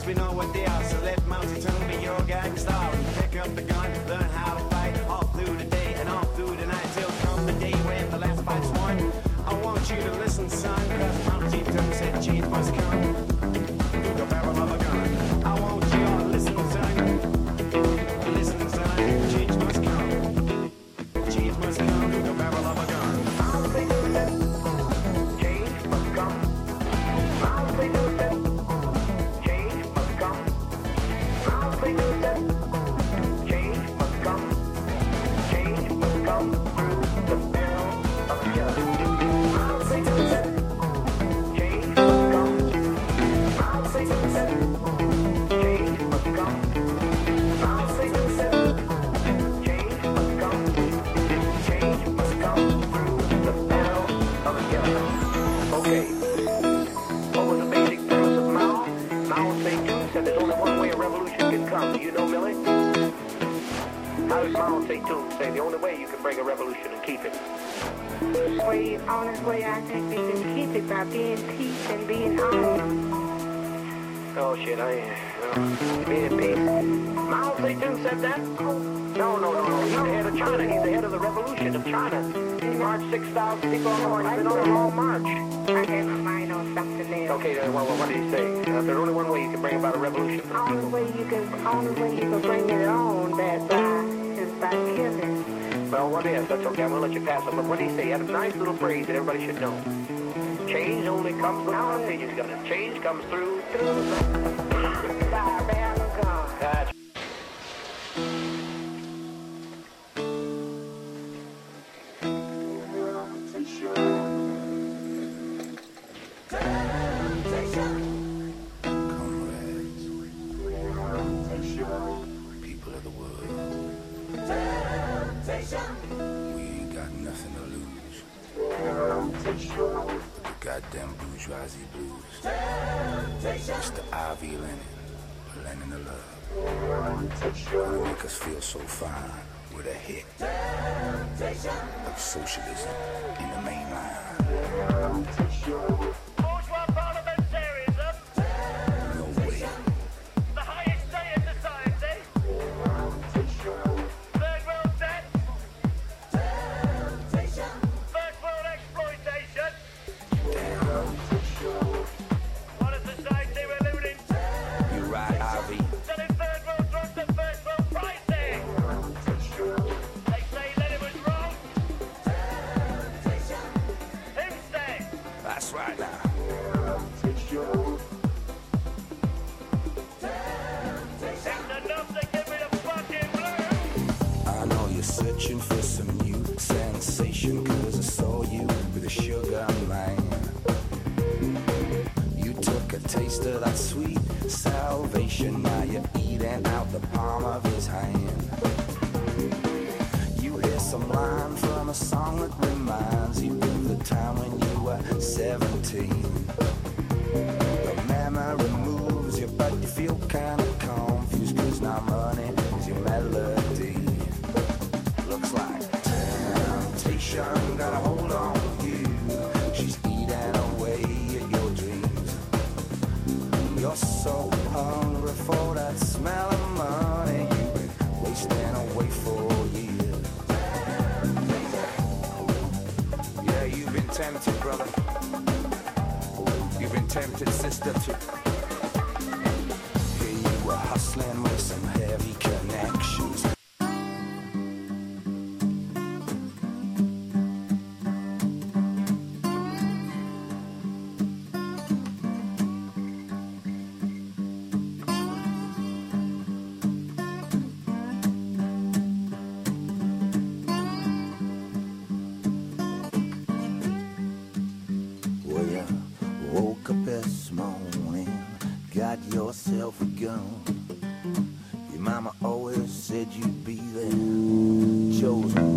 we know what they are. So let Mountie Tongue be your guiding star. And pick up the gun, learn how to fight all through the day and all through the night till come the day when the last fight's won. I want you to listen, son, cause Mountie Tongue said change must come through the barrel of a gun. I want you all to listen, son. Listen, son, change must come. Change must come through the barrel of a gun. I'll say no that change must come. I'll say no that change must come. I'll say no that change must come. Change must come through the barrel of a gun. I'll say no that change must come. I'll say no that change must come. I'll say no that change must come. Change must come through the barrel of a gun. Okay. What was the basic premise of Mao? Mao Zedong said there's only one way a revolution can come. Do you know, Millie? How does Mao Zedong say the only way you can bring a revolution and keep it? The honest way I think we can keep it by being peace and being honest. Oh shit, being in peace. Mao Zedong said that? No. He's the head of China. He's the head of the revolution of China. He marched 6,000 people on the march. He's been on a long march. I have my mind on something else. Okay, well, what did he say? There's only one way you can bring about a revolution for the Only people. way you can bring it on that is by killing. Well, what is? That's okay. I'm going to let you pass it. But what did he say? He had a nice little phrase that everybody should know. Change only comes with change is gonna. Change comes through By a barrel of gun. That's People of the world, we ain't got nothing to lose. The goddamn bourgeoisie blues. Mr. Ivy Lenin of love. Gonna make us feel so fine with a hit of socialism in the main line. Bourgeois parliamentarism, No way. the highest day in society. Third world debt. First world exploitation. What a society we're living in. You right, Ivy. Selling third world drugs at first world pricing. They say Lenin was wrong. Who said? That's right now. It's enough to give me the fucking blues. I know you're searching for some new sensation, 'cause I saw you with a sugar man. You took a taste of that sweet salvation, now you're eating out the palm of his hand. You hear some line from a song that reminds you of the time when you were 17. The memory moves you, but you feel kind of confused, 'cause now money is your melody. Looks like temptation got a hold on you. She's eating away at your dreams. You're so hungry for that smell of money, you've been wasting away for years. Yeah, you've been tempted, brother. You've been tempted, sister, too. Here you were hustling with some heavy connections. Well, you woke up this morning, got yourself a gun. Your mama always said you'd be there, chosen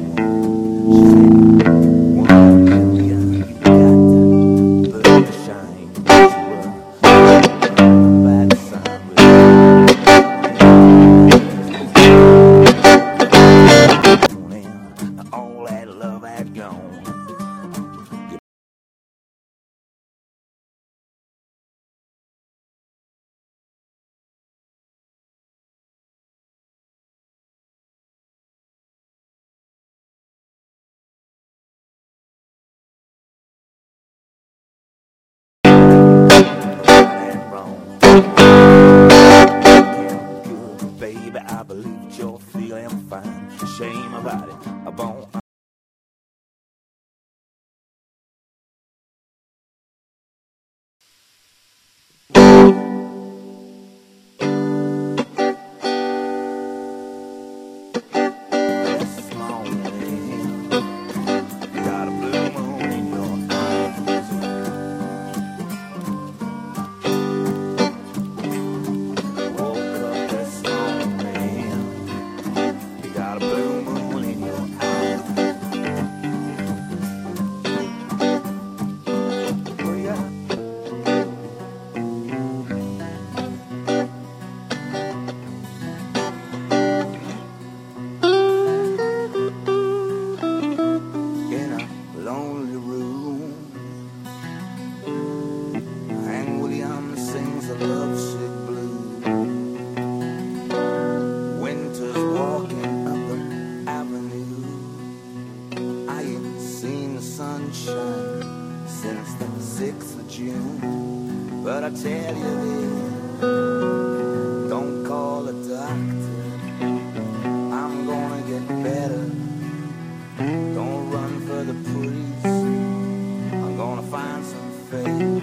But I tell you this, don't call a doctor. I'm gonna get better. Don't run for the police. I'm gonna find some faith.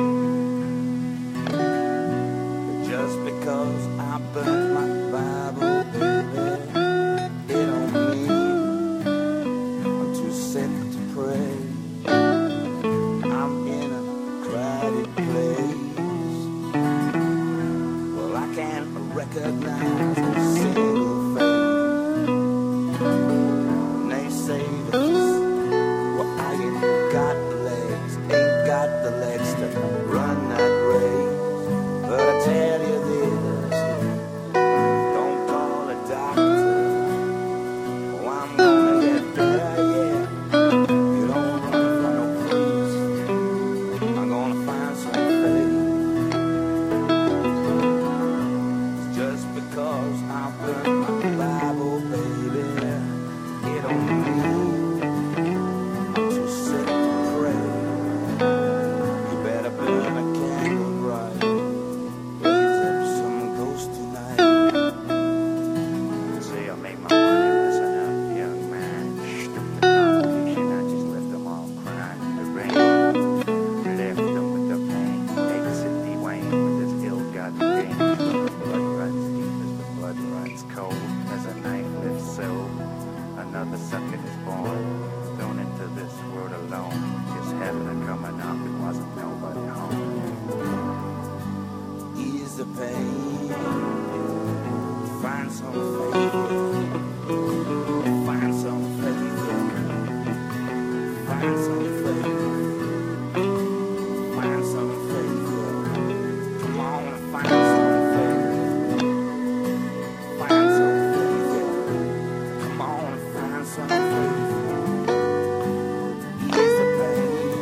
Just because I burnt my Bible, baby, it don't mean I'm too sick to pray. I'm in a crowded place. Well, I can't recognize a single face. And they say this, well, I ain't got the legs to run that race. But I tell you this, don't call a doctor. Oh, I'm gonna get better, yeah. You don't run from no police. I'm gonna find some faith. Just because I burned my Bible, baby, it don't mean I'm too sick to pray. You better burn a candle bright. Raise up some ghost tonight. See, I made my money, listen up, young man. Stupid competition, I just left them all crying in the rain. Left them with the pain. Exit Dwayne with his ill-gotten gain. Blood runs deep as the blood runs cold. As a knife lifts soul, another sucker is born. Thrown into this world alone. Just happened to come and knock, it wasn't nobody home. Ease the pain. Find some faith. Find some faith. Find some faith. Find some faith. Come on and find some faith. Find some faith. Come on and find some faith. Ease the pain.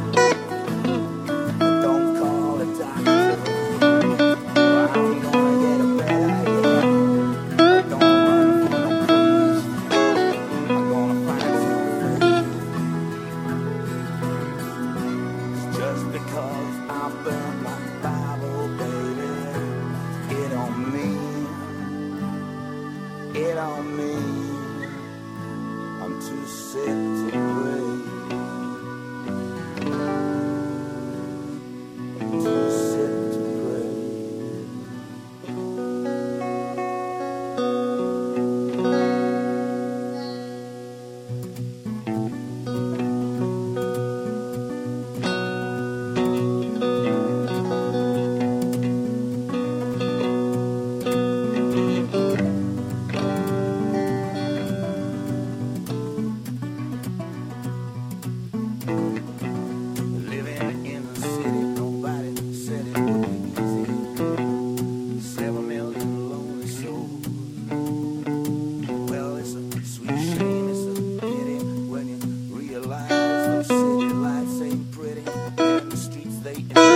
But don't call a doctor. I'm gonna get a better, yeah. Don't run for no police. I'm gonna find some faith. It's just because I burned my Bible, baby, it don't mean I'm too sick to pray. Too sick to pray. Living in the city, nobody said it would be easy. 7 million lonely souls. Well, it's a sweet shame, it's a pity when you realize those city lights ain't pretty, and the streets they